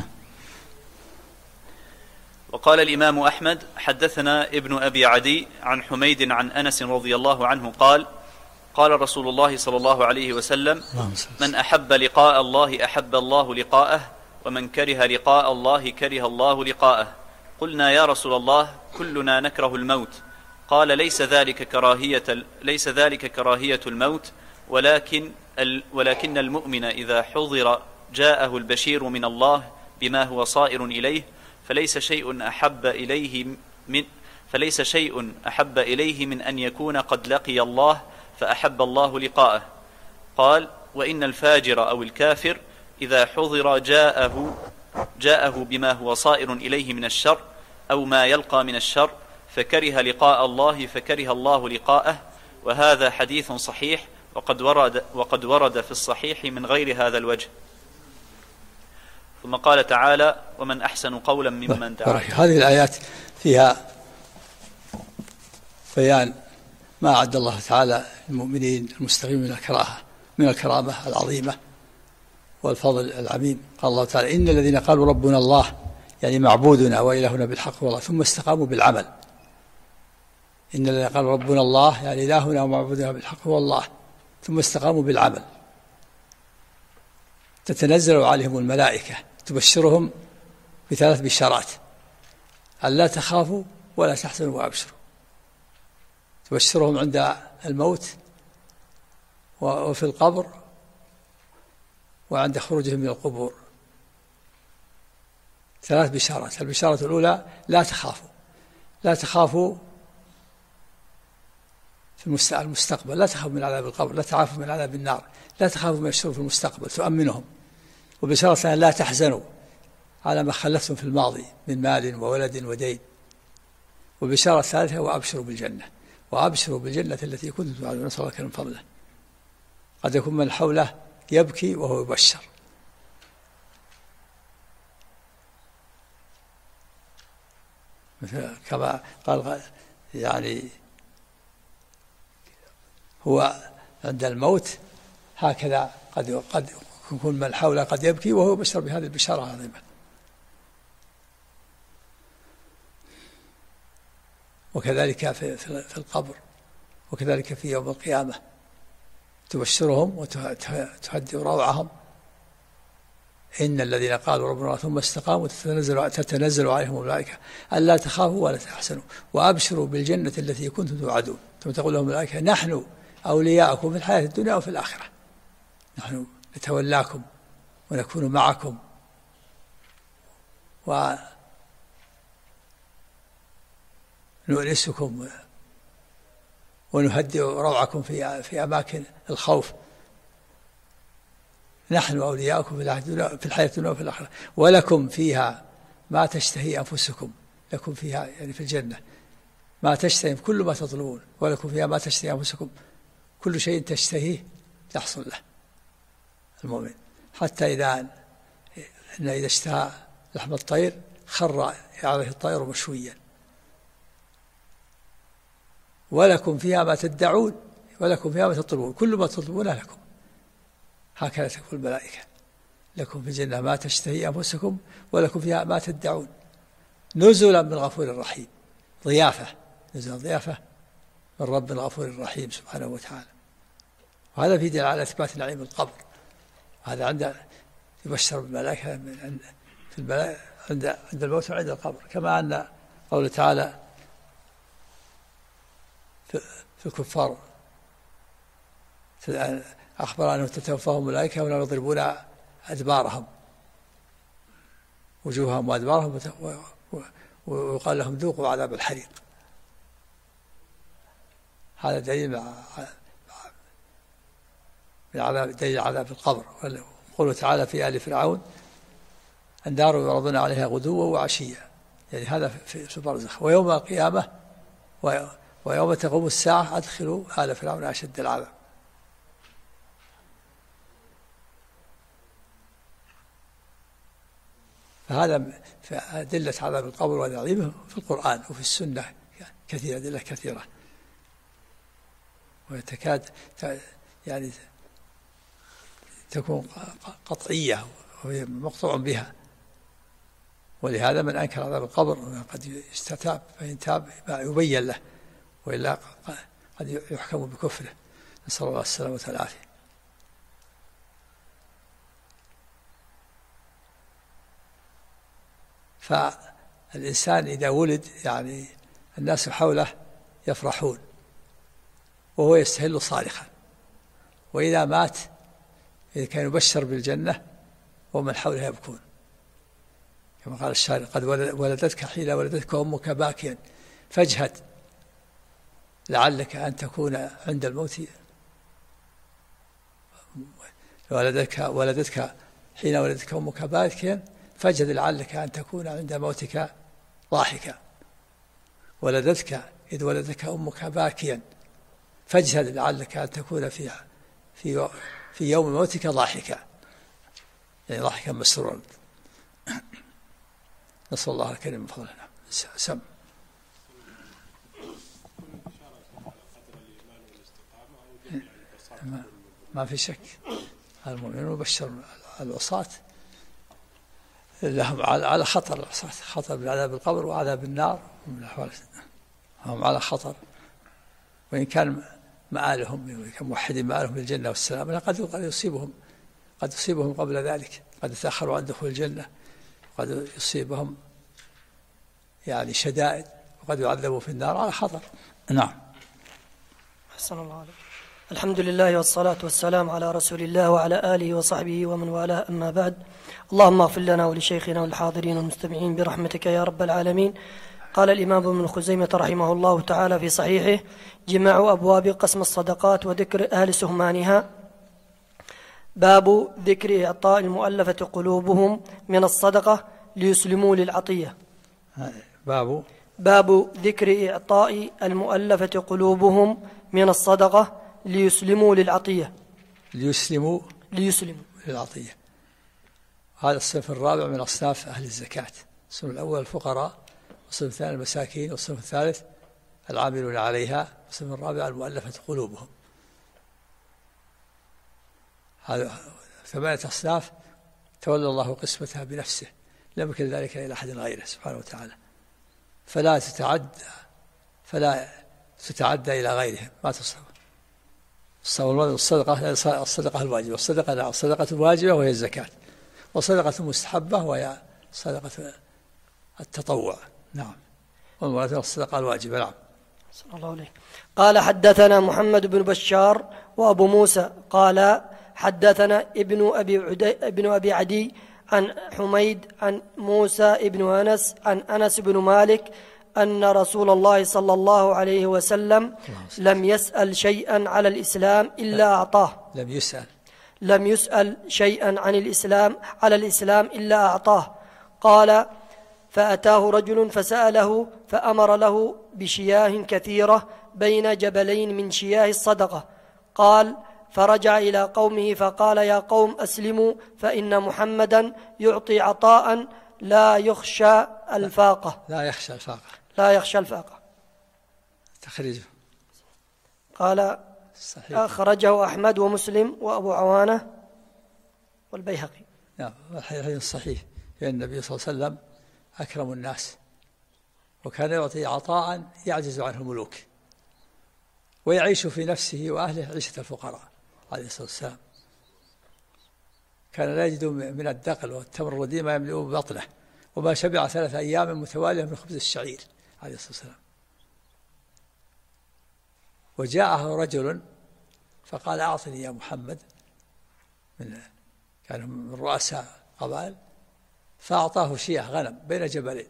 وقال الإمام أحمد: حدثنا ابن أبي عدي عن حميد عن أنس رضي الله عنه قال: قال رسول الله صلى الله عليه وسلم: من أحب لقاء الله أحب الله لقاءه، ومن كره لقاء الله كره الله لقاءه. قلنا: يا رسول الله، كلنا نكره الموت. قال: ليس ذلك كراهية الموت، ولكن المؤمن إذا حضر جاءه البشير من الله بما هو صائر إليه، فليس شيء أحب إليه من أن يكون قد لقي الله فأحب الله لقاءه. قال: وإن الفاجر أو الكافر إذا حضر جاءه بما هو صائر إليه من الشر أو ما يلقى من الشر، فكره لقاء الله فكره الله لقاءه. وهذا حديث صحيح، وقد ورد في الصحيح من غير هذا الوجه. ثم قال تعالى: ومن أحسن قولا ممن دعا. هذه الآيات فيها بيان ما أعد الله تعالى المؤمنين المستقيمين من الكرامة العظيمة والفضل العميم. قال الله تعالى: إن الذين قالوا ربنا الله، يعني معبودنا وإلهنا بالحق والله، ثم استقاموا بالعمل. إن الذين قالوا ربنا الله، يعني إلهنا ومعبودنا بالحق والله، ثم استقاموا بالعمل، تتنزل عليهم الملائكة تبشرهم بثلاث بشارات: ألا تخافوا ولا تحزنوا وأبشروا. تبشرهم عند الموت وفي القبر وعند خروجهم من القبور. ثلاث بشارات. البشارة الأولى: لا تخافوا في المستقبل، لا تخافوا من عذاب القبر، لا تخافوا من عذاب النار، لا تخافوا من الشر في المستقبل، تؤمنهم. وبشارة ثانية: لا تحزنوا على ما خلفتم في الماضي من مال وولد ودين. وبشارة ثالثة: وأبشروا بالجنة التي كنتم توعدون، نسأل الله من فضله. قد يكون من حوله يبكي وهو يبشر. كما قال يعني هو عند الموت هكذا قد يكون من حوله قد يبكي وهو يبشر بهذه البشارة العظيمة. وكذلك في القبر، وكذلك في يوم القيامة تبشرهم وتهدئ روعهم. إن الذين قالوا ربنا الله ثم استقاموا تتنزل عليهم الملائكة ألا تخافوا ولا تحزنوا وأبشروا بالجنة التي كنتم توعدون. ثم تقول لهم الملائكة: نحن أولياؤكم في الحياة الدنيا وفي الآخرة، نحن نتولاكم ونكون معكم ونؤنسكم ونهدئ روعكم في أماكن الخوف. نحن أولياؤكم في الحياة الدنيا وفي الآخرة، ولكم فيها ما تشتهي أنفسكم. لكم فيها يعني في الجنة ما تشتهي كل ما تطلبون ولكم فيها ما تشتهي أنفسكم كل شيء تشتهيه يحصل له المؤمن، حتى إذا اشتهى لحم الطير خر عليه الطير مشويا. ولكم فيها ما تدعون ولكم فيها ما تطلبون كل ما تطلبونه لكم. هكذا تقول الملائكة لكم في الجنة ما تشتهي أنفسكم ولكم فيها ما تدعون نزلا من غفور رحيم. ضيافة، نزلا ضيافة من رب غفور رحيم سبحانه وتعالى. وهذا في دليل على إثبات نعيم القبر. هذا عند يبشر بالملائكة في عند الموت وعند القبر، كما أن قوله تعالى في الكفار أخبر أنه تتوفاهم الملائكة ولا يضربون أدبارهم وجوههم وأدبارهم ويقال لهم ذوقوا عذاب الحريق. هذا دليل دليل عذاب القبر. قوله تعالى في آل فرعون النار يعرضون عليها غدوا وعشيا، يعني هذا في البرزخ. ويوم القيامة ويوم تقوم الساعة أدخلوا آل فرعون أشد العذاب. فهذا أدلة عذاب القبر ونعيمه في القرآن وفي السنة كثيرة، أدلة كثيرة، وتكاد يعني تكون قطعية وهي مقطوع بها. ولهذا من أنكر عذاب القبر قد يستتاب، فإن تاب يبين له، وإلا قد يحكم بكفره، نسأل الله السلامة والعافية. فالإنسان إذا ولد يعني الناس حوله يفرحون وهو يستهل صالحا، وإذا مات إذا كان يبشر بالجنة ومن حوله يبكون، كما قال الشاعر قد ولدتك حين ولدتك أمك باكيا فاجهد لعلك أن تكون عند الموت ولدتك حين ولدتك أمك باكيا فاجهد لعلك أن تكون عند موتك ضاحكا. ولدتك إذ ولدتك أمك باكيا فاجهد لعلك أن تكون في يوم موتك ضاحكا، يعني ضاحكا مسرورا. نسأل الله الكريم من فضله. سم ما في شك المؤمنون يبشر العصاة لهم على خطر، العصاة خطر بعذاب القبر وعذاب النار ومن الأحوال، هم على خطر. وإن كان مآلهم كموحدين مآلهم للجنة والسلام، قد يصيبهم قبل ذلك، قد يتأخروا عن دخول الجنة، قد يصيبهم يعني شدائد، وقد يعذبوا في النار على خطر. نعم. أحسن الله عليك. الحمد لله والصلاة والسلام على رسول الله وعلى آله وصحبه ومن والاه، أما بعد. اللهم اغفر لنا ولشيخنا والحاضرين والمستمعين برحمتك يا رب العالمين. قال الإمام ابن خزيمة رحمه الله تعالى في صحيحه: جماع أبواب قسم الصدقات وذكر أهل سهمانها. باب ذكر إعطاء المؤلفة قلوبهم من الصدقة ليسلموا للعطية. باب ذكر إعطاء المؤلفة قلوبهم من الصدقة ليسلموا للعطية. ليسلموا للعطية. هذا الصنف الرابع من أصناف أهل الزكاة. الصنف الأول الفقراء، والصنف الثاني المساكين، والصنف الثالث العاملون عليها، والصنف الرابع المؤلفة قلوبهم. هذا 8 أصناف تولى الله قسمتها بنفسه، لم يكن ذلك إلى أحد غيره سبحانه وتعالى، فلا تتعدى إلى غيرهم، ما تصرف. الصدقة الواجبة، الصدقة الواجبة وهي الزكاة، وصدقة المستحبة وهي صدقة التطوع. نعم. والمراد الصدقة الواجبة. نعم. صلى الله عليه. قال حدثنا محمد بن بشار وأبو موسى قال حدثنا ابن أبي عدي عن حميد عن موسى ابن أنس عن أنس بن مالك أن رسول الله صلى الله عليه وسلم لم يسأل شيئا على الإسلام إلا أعطاه. لم يسأل شيئا عن الإسلام على الإسلام إلا أعطاه. قال: فأتاه رجل فسأله فأمر له بشياه كثيرة بين جبلين من شياه الصدقة. قال: فرجع إلى قومه فقال: يا قوم أسلموا، فإن محمدا يعطي عطاء لا يخشى الفاقة. لا يخشى الفاقة. تخريجه. قال: صحيح. أخرجه أحمد ومسلم وأبو عوانة والبيهقي. نعم، الحديث صحيح، لأن النبي صلى الله عليه وسلم أكرم الناس، وكان يعطي عطاء يعجز عنه الملوك، ويعيش في نفسه وأهله عيشة الفقراء عليه الصلاة والسلام. كان لا يجد من الدقل والتمر الرديء ما يملئ بطنه، وما شبع 3 أيام متوالية من خبز الشعير عليه الصلاة والسلام. وجاءه رجل فقال: أعطني يا محمد، كان من رؤساء قبائل، فأعطاه شياه غنم بين جبلين،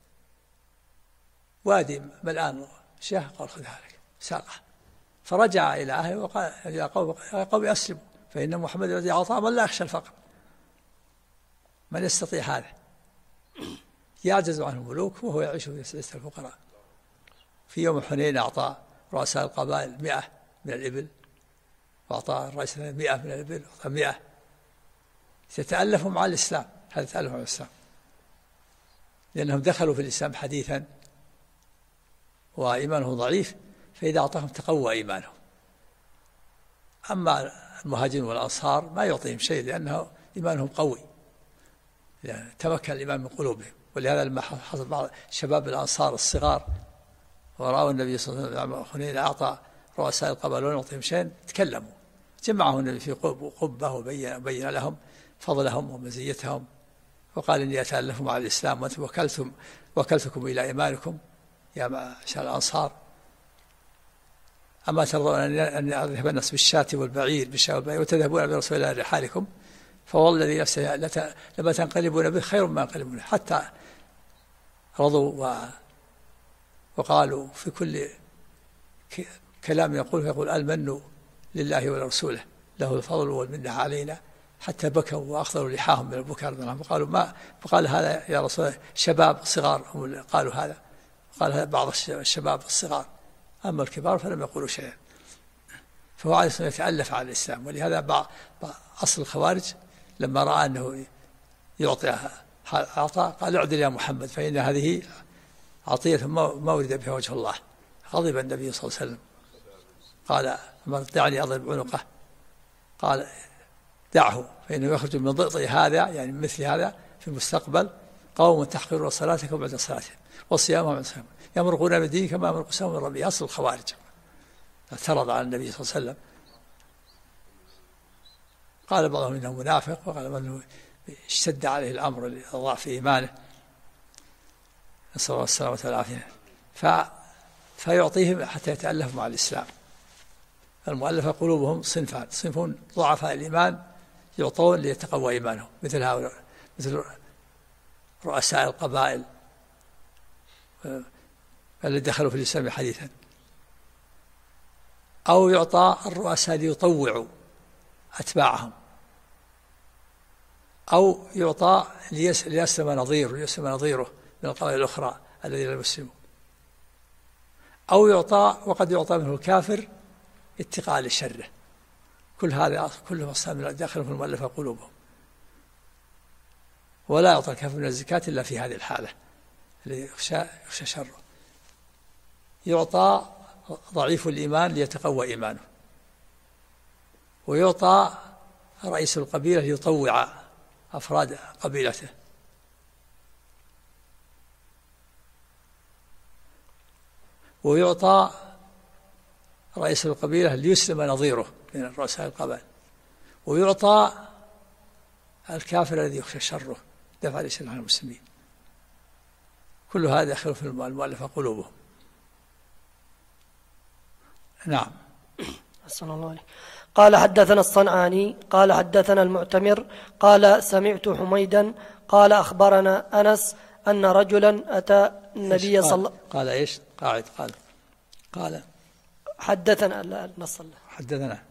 وادي ملآن شياه، قال: خذ هذا، ساقه. فرجع إلى أهله وقال: يا قوم أسلموا، فإن محمد الذي عطاء من لا يخشى الفقر. من يستطيع هذا؟ يعجز عنه الملوك وهو يعيش في عيشة الفقراء. في يوم حنين أعطى رؤساء القبائل 100 من الإبل، وأعطى الرئيس 100 من الإبل، وأعطى 100. يتألفوا مع الإسلام، هذا تألف مع الإسلام، لأنهم دخلوا في الإسلام حديثا وإيمانهم ضعيف، فإذا أعطاهم تقوى إيمانهم. أما المهاجرين والأنصار ما يعطيهم شيء، لأنه إيمانهم قوي، يعني تمكن الإيمان من قلوبهم. ولهذا لما حصل بعض شباب الأنصار الصغار ورأوا النبي صلى الله عليه وسلم حنين أعطى رؤساء القبائل ولم يعطيهم شيء، تكلموا، جمعهم النبي في قبة وبين لهم فضلهم ومزيتهم، وقال: إني أتألف مع الإسلام، وأنتم وكلتكم إلى إيمانكم يا معشر الأنصار. أما ترضون أن يذهب الناس بالشاة والبعير وتذهبون برسول الله لرحالكم، فوالله الذي نفسه لما تنقلبون به خير ما ينقلبون. حتى رضوا وقالوا في كل كلام يقول: المن لله ولرسوله، له الفضل والمنة علينا. حتى بكوا وأخذوا لحاهم من البكاء، فقال: هذا يا رسول الله شباب صغار هم قالوا هذا. قال: هذا بعض الشباب الصغار، أما الكبار فلم يقولوا شيئا. فهو عليه الصلاة والسلام يتألف على الإسلام. ولهذا أصل الخوارج لما رأى أنه يعطي عطاء قال: اعدل يا محمد، فإن هذه عطية ما ورد بها وجه الله. غضب النبي صلى الله عليه وسلم، قال: دعني أضرب عنقه. قال: دعه، فإنه يخرج من ضئضئ هذا، يعني من مثل هذا في المستقبل، قوم تحقرون صلاتكم بعد صلاتهم وصيامهم بعد صيامهم، يمرقون من دين كما يمرق السهم من ربه. أصل الخوارج اعترض على النبي صلى الله عليه وسلم. قال بعضهم إنه منافق، وقال أنه اشتد عليه الأمر لضعف إيمانه، نسأل الله السلامة والعافية. فيعطيهم حتى يتألفوا مع الإسلام. المؤلفة قلوبهم صنفان: صنف ضعفاء الإيمان يعطون ليتقوى إيمانهم، مثل هؤلاء، مثل رؤساء القبائل الذين دخلوا في الإسلام حديثا. أو يعطى الرؤساء ليطوعوا أتباعهم، أو يعطى ليسلم نظيره من القبائل الأخرى الذين لم يسلموا، أو يعطى وقد يعطى منه الكافر اتقاء لشره. كل هذا كله أصناف داخل في المؤلفة قلوبهم. ولا يعطى الكافر من الزكاة إلا في هذه الحالة اللي يخشى شره. يعطى ضعيف الإيمان ليتقوى إيمانه، ويعطى رئيس القبيلة ليطوع أفراد قبيلته، ويعطى رئيس القبيلة ليسلم نظيره من رؤساء القبائل، ويعطى الكافر الذي يخشى شره دفع الإسلام عن المسلمين. كل هذا يدخل في المؤلفة قلوبهم. نعم. أحسن الله عليك. قال: حدثنا الصنعاني قال: حدثنا المعتمر قال: سمعت حميدا قال: أخبرنا أنس أن رجلا أتى النبي صلى الله عليه وسلم. قال إيش؟ قال حدثنا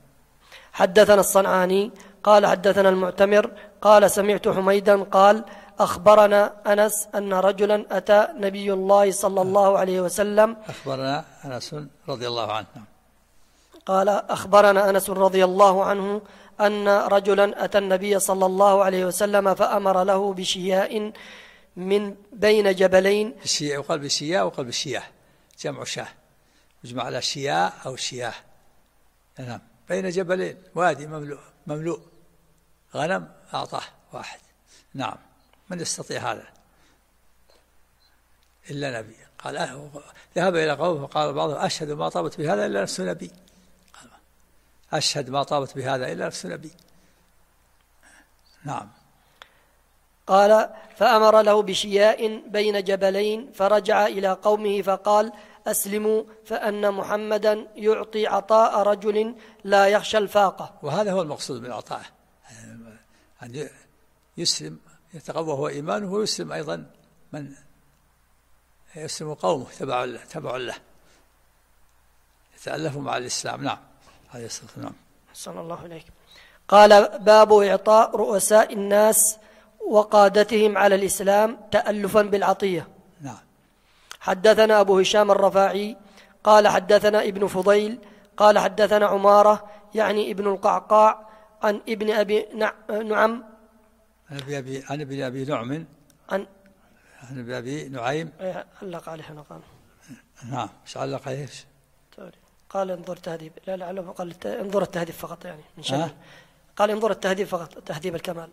حدثنا الصنعاني قال: حدثنا المعتمر قال: سمعت حميدا قال: أخبرنا أنس أن رجلا أتى نبي الله صلى الله عليه وسلم. أخبرنا أنس رضي الله عنه. قال أخبرنا أنس رضي الله عنه أن رجلا أتى النبي صلى الله عليه وسلم فأمر له بشياء من بين جبلين. الشياء يقال بشياء وقال بشياه، جمع شاه، يجمع على شياء أو شياه. نعم. بين جبلين، وادي مملوء غنم أعطاه واحد. نعم. من يستطيع هذا إلا نبي. قال ذهب إلى قومه فقال بعضهم أشهد ما طابت بهذا إلا نفس نبي. أشهد ما طابت بهذا إلا نفس نبي. نعم. قال فأمر له بشياء بين جبلين فرجع إلى قومه فقال أسلموا فأن محمدا يعطي عطاء رجل لا يخشى الفاقة. وهذا هو المقصود من عطائه، أن يسلم يتقوى هو إيمانه، ويسلم أيضا من يسلم قومه تبع له يتألفوا مع الإسلام. نعم. عليه الصلاة والسلام. صلى الله عليك. قال باب إعطاء رؤساء الناس وقادتهم على الإسلام تألفا بالعطية. نعم. حدثنا أبو هشام الرفاعي قال حدثنا ابن فضيل قال حدثنا عمارة يعني ابن القعقاع عن ابن أبي نعم عن ابن أبي نعم عن ابن أبي نعيم. علق عليه نقال. نعم. ايش علق عليه؟ قال انظر تهذيب. لا لعله قال انظر التهذيب فقط، يعني من شأنه. قال انظر التهذيب فقط، تهذيب الكمال.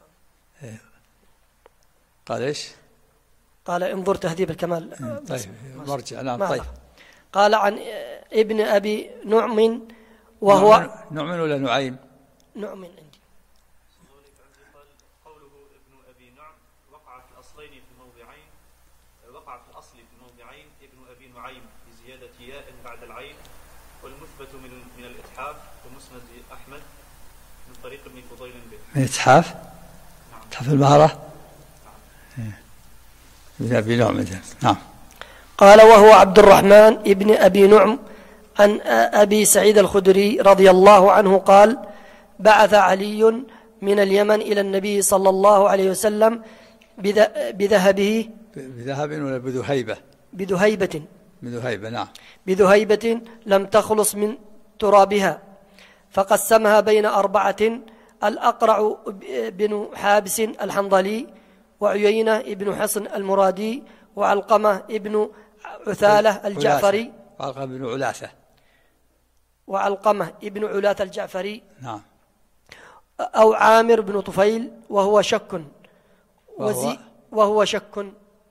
قال ايش؟ قال انظر تهذيب الكمال. طيب مرجع. نعم. طيب. قال عن ابن أبي نعم وهو نعم ولا نعيم؟ نعم عندي. قوله ابن أبي نعم وقع في الأصلين في موضعين، وقع في الأصل في موضعين ابن أبي نعيم بزيادة ياء بعد العين، والمثبت من الإتحاف ومسند أحمد من طريق ابن فضيل به. من إتحاف؟ نعم. إتحاف المهرة؟ نعم. ابن أبي نعم. نعم. قال وهو عبد الرحمن ابن أبي نعم عن أبي سعيد الخدري رضي الله عنه قال بعث علي من اليمن إلى النبي صلى الله عليه وسلم بذهبه. بذهب ولا بذهيبة؟ بذهيبة. بذهيبة. نعم. بذهيبة لم تخلص من ترابها فقسمها بين 4: الأقرع بن حابس الحنظلي، وعيينة ابن حصن المرادي، وعلقمة ابن عثالة الجعفري. وعلقمة ابن علاثة. وعلقمة ابن علاثة الجعفري. نعم. أو عامر بن طفيل وهو شك. وهو شك.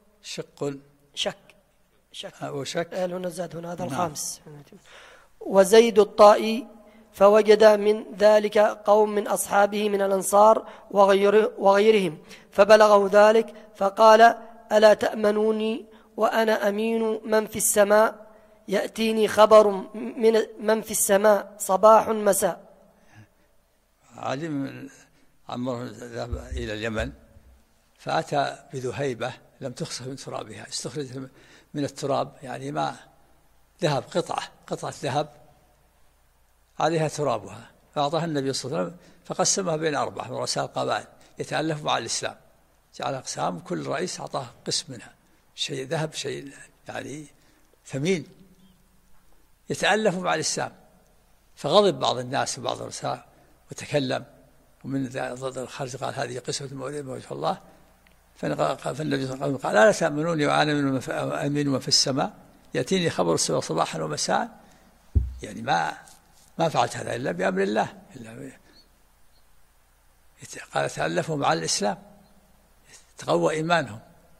وشك. هنا زاد هنا هذا. نعم. الخامس. وزيد الطائي فوجد من ذلك قوم من أصحابه من الأنصار وغيرهم فبلغه ذلك فقال ألا تأمنوني وأنا أمين من في السماء، يأتيني خبر من في السماء صباح مساء. علم عمر ذهب إلى اليمن فأتى بذهيبة لم تخسف من ترابها، استخرج من التراب، يعني ما ذهب قطعة ذهب عليها ترابها، فأعطاها النبي صلى الله عليه وسلم فقسمها بين 4 رؤساء القبائل يتألف مع الإسلام، جعل أقسام كل رئيس أعطاه قسم منها، شيء ذهب شيء يعني ثمين يتألف مع الإسلام. فغضب بعض الناس وبعض الرؤساء وتكلم، ومن ضد الخارج قال هذه قسمة من وجه الله. فالنبي صلى الله عليه وسلم قال ألا تأمنوني وأنا أمين من في السماء، يأتيني خبر السماء صباحا ومساء، يعني ما فعلت هذا إلا بأمر الله، قال تألفوا مع الإسلام تقوى إيمانهم.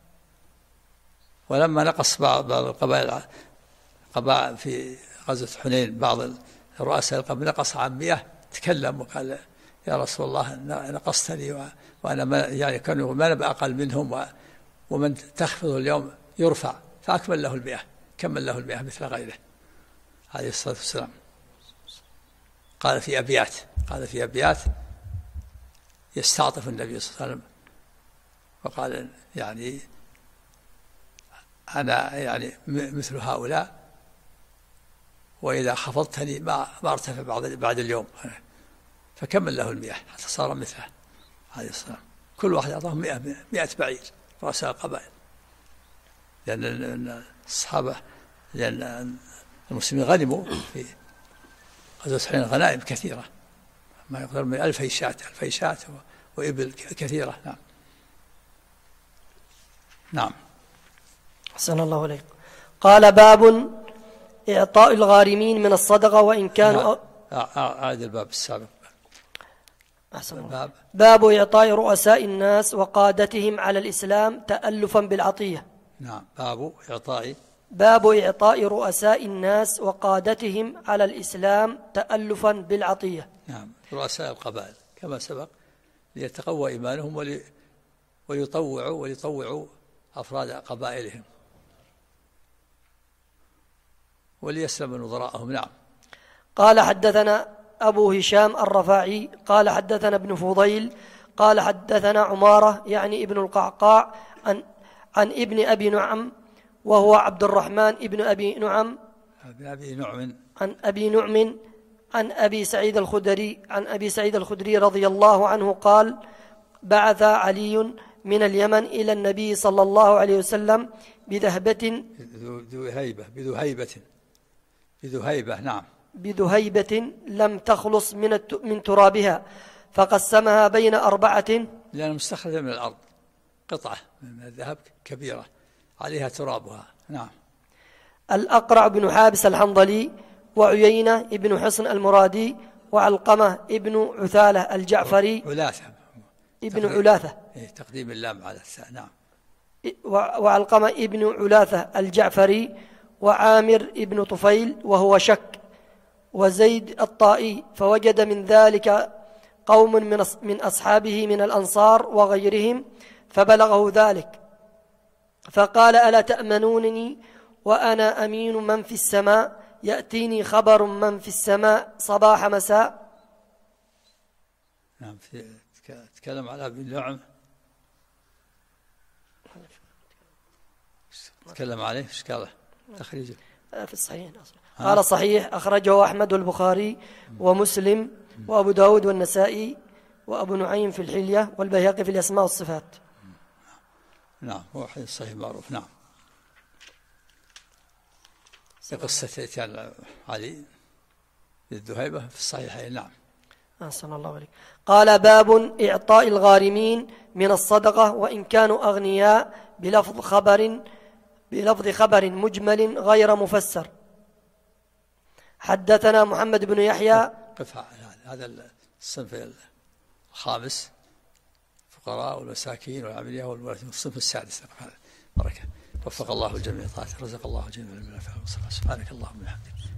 ولما نقص بعض القبائل في غزوة حنين بعض الرؤساء القبائل نقص عن 100 تكلم وقال يا رسول الله نقصتني وأنا يعني كانوا ما نبقى أقل منهم، ومن تخفض اليوم يرفع، فأكمل له 100 كمل له 100 مثل غيره عليه الصلاة والسلام. قال في أبيات يستعطف النبي صلى الله عليه وسلم وقال يعني أنا يعني مثل هؤلاء، وإذا خفضتني ما ارتفع بعد اليوم، فكمل له 100 حتى صار مثله عليه الصلاة والسلام. كل واحد أعطاهم 100 بعير رؤساء القبائل، لأن الصحابة، لأن المسلمين غنموا في غزوة حنين غنائم كثيرة ما يقدر من 2000 شاة وإبل كثيرة. نعم. نعم. أحسن الله عليك. قال: باب إعطاء الغارمين من الصدقة وإن كانوا أعد الباب السابق. أحسن الله. باب إعطاء رؤساء الناس وقادتهم على الإسلام تألفا بالعطية. نعم. باب إعطاء رؤساء الناس وقادتهم على الإسلام تألفا بالعطية. نعم. رؤساء القبائل كما سبق ليتقوى إيمانهم وليطوعوا أفراد قبائلهم وليسلم نظراءهم. نعم. قال: حدثنا أبو هشام الرفاعي قال: حدثنا ابن فضيل قال: حدثنا عمارة يعني ابن القعقاع عن ابن أبي نعم وهو عبد الرحمن ابن أبي نعم عن أبي نعم عن أبي سعيد الخدري رضي الله عنه قال: بعث علي من اليمن إلى النبي صلى الله عليه وسلم بذهيبة. نعم. بذهيبة لم تخلص من ترابها فقسمها بين 4. لأنها مستخرجة من الأرض، قطعة من الذهب كبيرة عليها ترابها. نعم. الأقرع بن حابس الحنظلي وعيينة ابن حصن المرادي وعلقمة ابن عثالة الجعفري ابن علاثة تقديم اللام على الثاء. نعم. وعلقمة ابن علاثة الجعفري وعامر ابن طفيل وهو شك وزيد الطائي، فوجد من ذلك قوم من أصحابه من الأنصار وغيرهم فبلغه ذلك فقال: ألا تأمنونني وأنا أمين من في السماء يأتيني خبر من في السماء صباح مساء. نعم. تكلم على ابن نعم، تكلم عليه ايش قاله تخريجه في الصحيح. قال: صحيح أخرجه أحمد والبخاري ومسلم وأبو داود والنسائي وأبو نعيم في الحلية والبيهقي في الأسماء والصفات. نعم. هو حديث صحيح معروف. نعم. قصة اتيان علي للذهيبة في الصحيحين. نعم. أحسن الله عليك. قال: باب إعطاء الغارمين من الصدقة وإن كانوا أغنياء بلفظ خبر مجمل غير مفسر. حدثنا محمد بن يحيى. هذا الصنف الخامس، الفقراء والمساكين والعاملين والمورثين، الصنف السادس. بركة. وفق الله الجميع طاعته، رزق الله الجميع من الفهم والصلاة. سبحانك اللهم وبحمدك.